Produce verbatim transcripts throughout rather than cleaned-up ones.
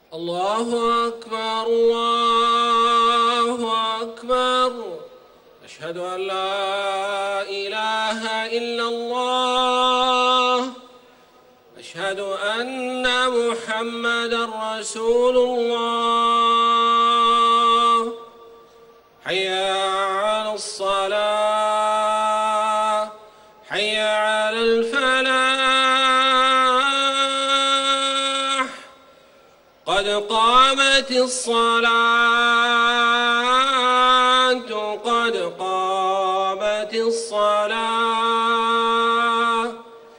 الله أكبر الله أكبر. أشهد أن لا إله إلا الله. أشهد أن محمدًا رسول الله. حي على الصلاة حي على الفلاح. قد قامت الصلاة قد قامت الصلاة.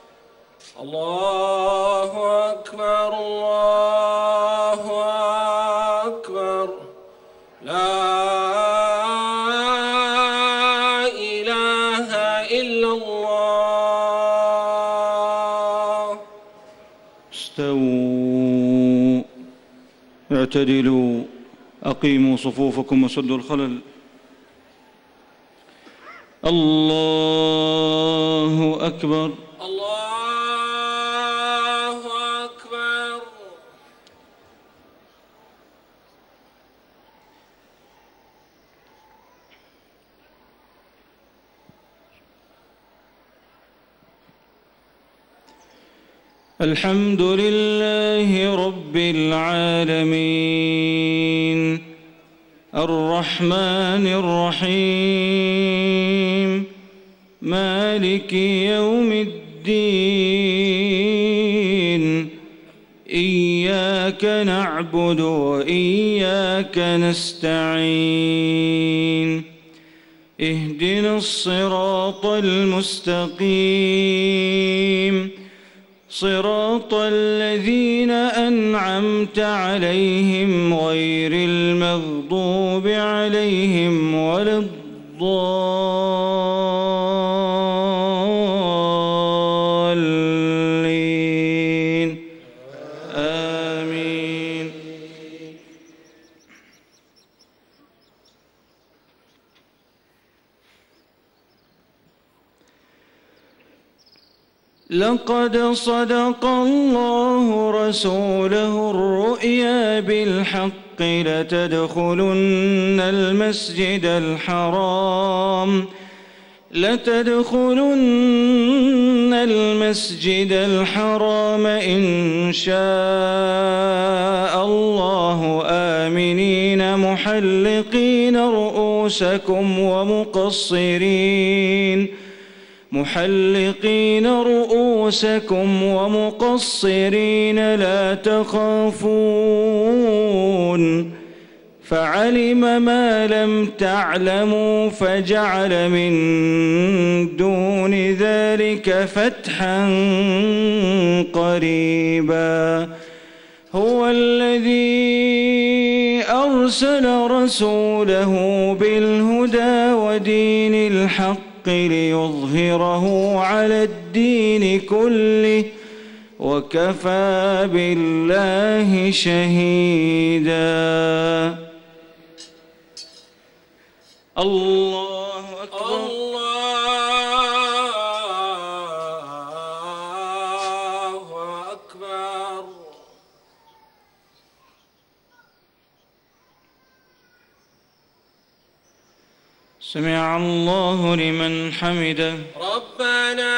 الله أكبر الله أكبر. لا إله إلا الله. استووا اعتدلوا أقيموا صفوفكم وسدوا الخلل. الله أكبر الله أكبر. الحمد لله رب العالمين الرحمن الرحيم مالك يوم الدين. إياك نعبد وإياك نستعين. اهدنا الصراط المستقيم صراط الذين أنعمت عليهم غير المغضوب عليهم ولا الضالين. آمين. لقد صدق الله رسوله الرؤيا بالحق لتدخلن المسجد الحرام لتدخلن المسجد الحرام إن شاء الله آمنين محلقين رؤوسكم ومقصرين محلقين رؤوسكم ومقصرين لا تخافون فعلم ما لم تعلموا فجعل من دون ذلك فتحا قريبا. هو الذي أرسل رسوله بالهدى ودين الحق ليظهره على الدين كله وكفى بالله شهيدا. الله أكبر الله أكبر. سمع الله لمن حمده. ربنا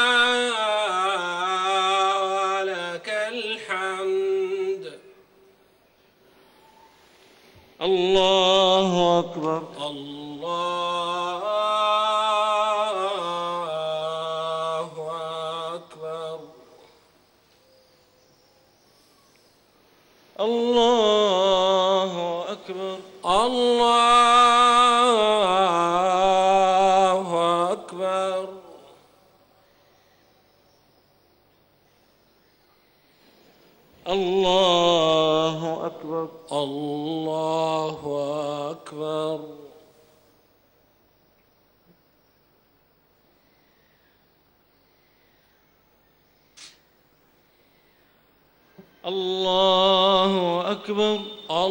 ولك الحمد. الله أكبر الله أكبر. الله أكبر الله أكبر. الله أكبر الله أكبر. الله أكبر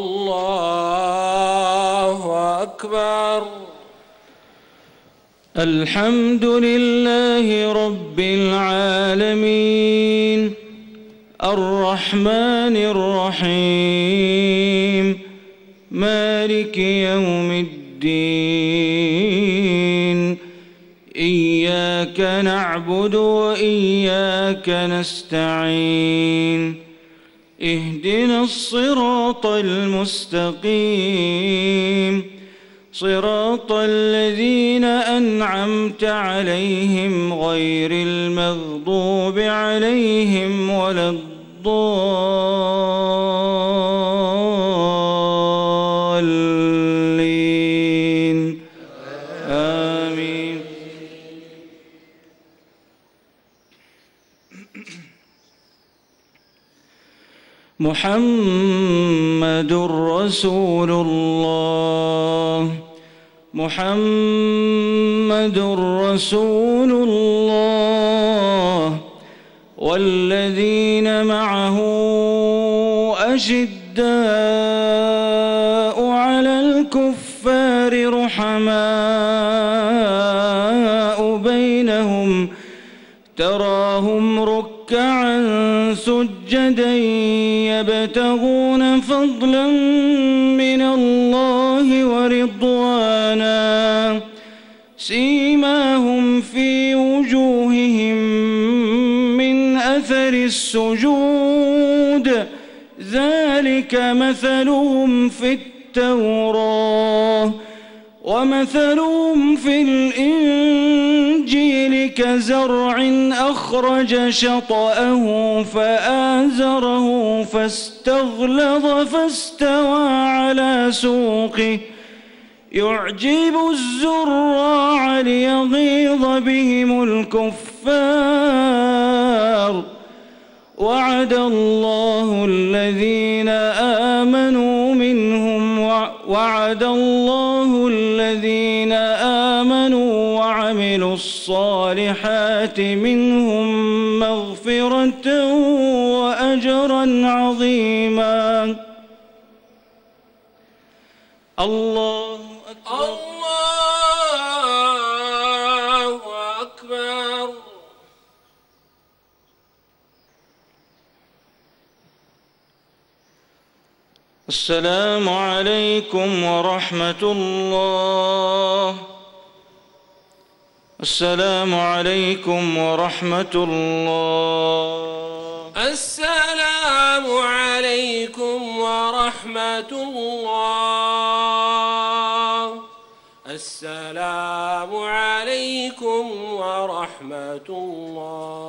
الله أكبر. الحمد لله رب العالمين الرحمن الرحيم مالك يوم الدين إياك نعبد وإياك نستعين اهدنا الصراط المستقيم صراط الذين أنعمت عليهم غير المغضوب عليهم ولا الضالين آمين. محمد رسول الله محمد رسول الله والذين معه أشداء على الكفار رحماء بينهم تراهم ركعا سجدا يبتغون فضلا من الله ورضوانا سيماهم في وجوههم من أثر السجود ذلك مثلهم في التوراة ومثلهم في الإنجيل كزرع أخرج شطأه فآزره فاستغلظ فاستوى على سوقه يعجب الزراع ليغيظ بهم الكفار وعد الله الذين آمنوا منهم وعد الله الذين آمنوا وعملوا الصالحات منهم مغفرة وأجرا عظيما. الله أكبر الله أكبر. السلام عليكم ورحمة الله. السلام عليكم ورحمة الله. السلام عليكم ورحمة الله. السلام عليكم ورحمة الله.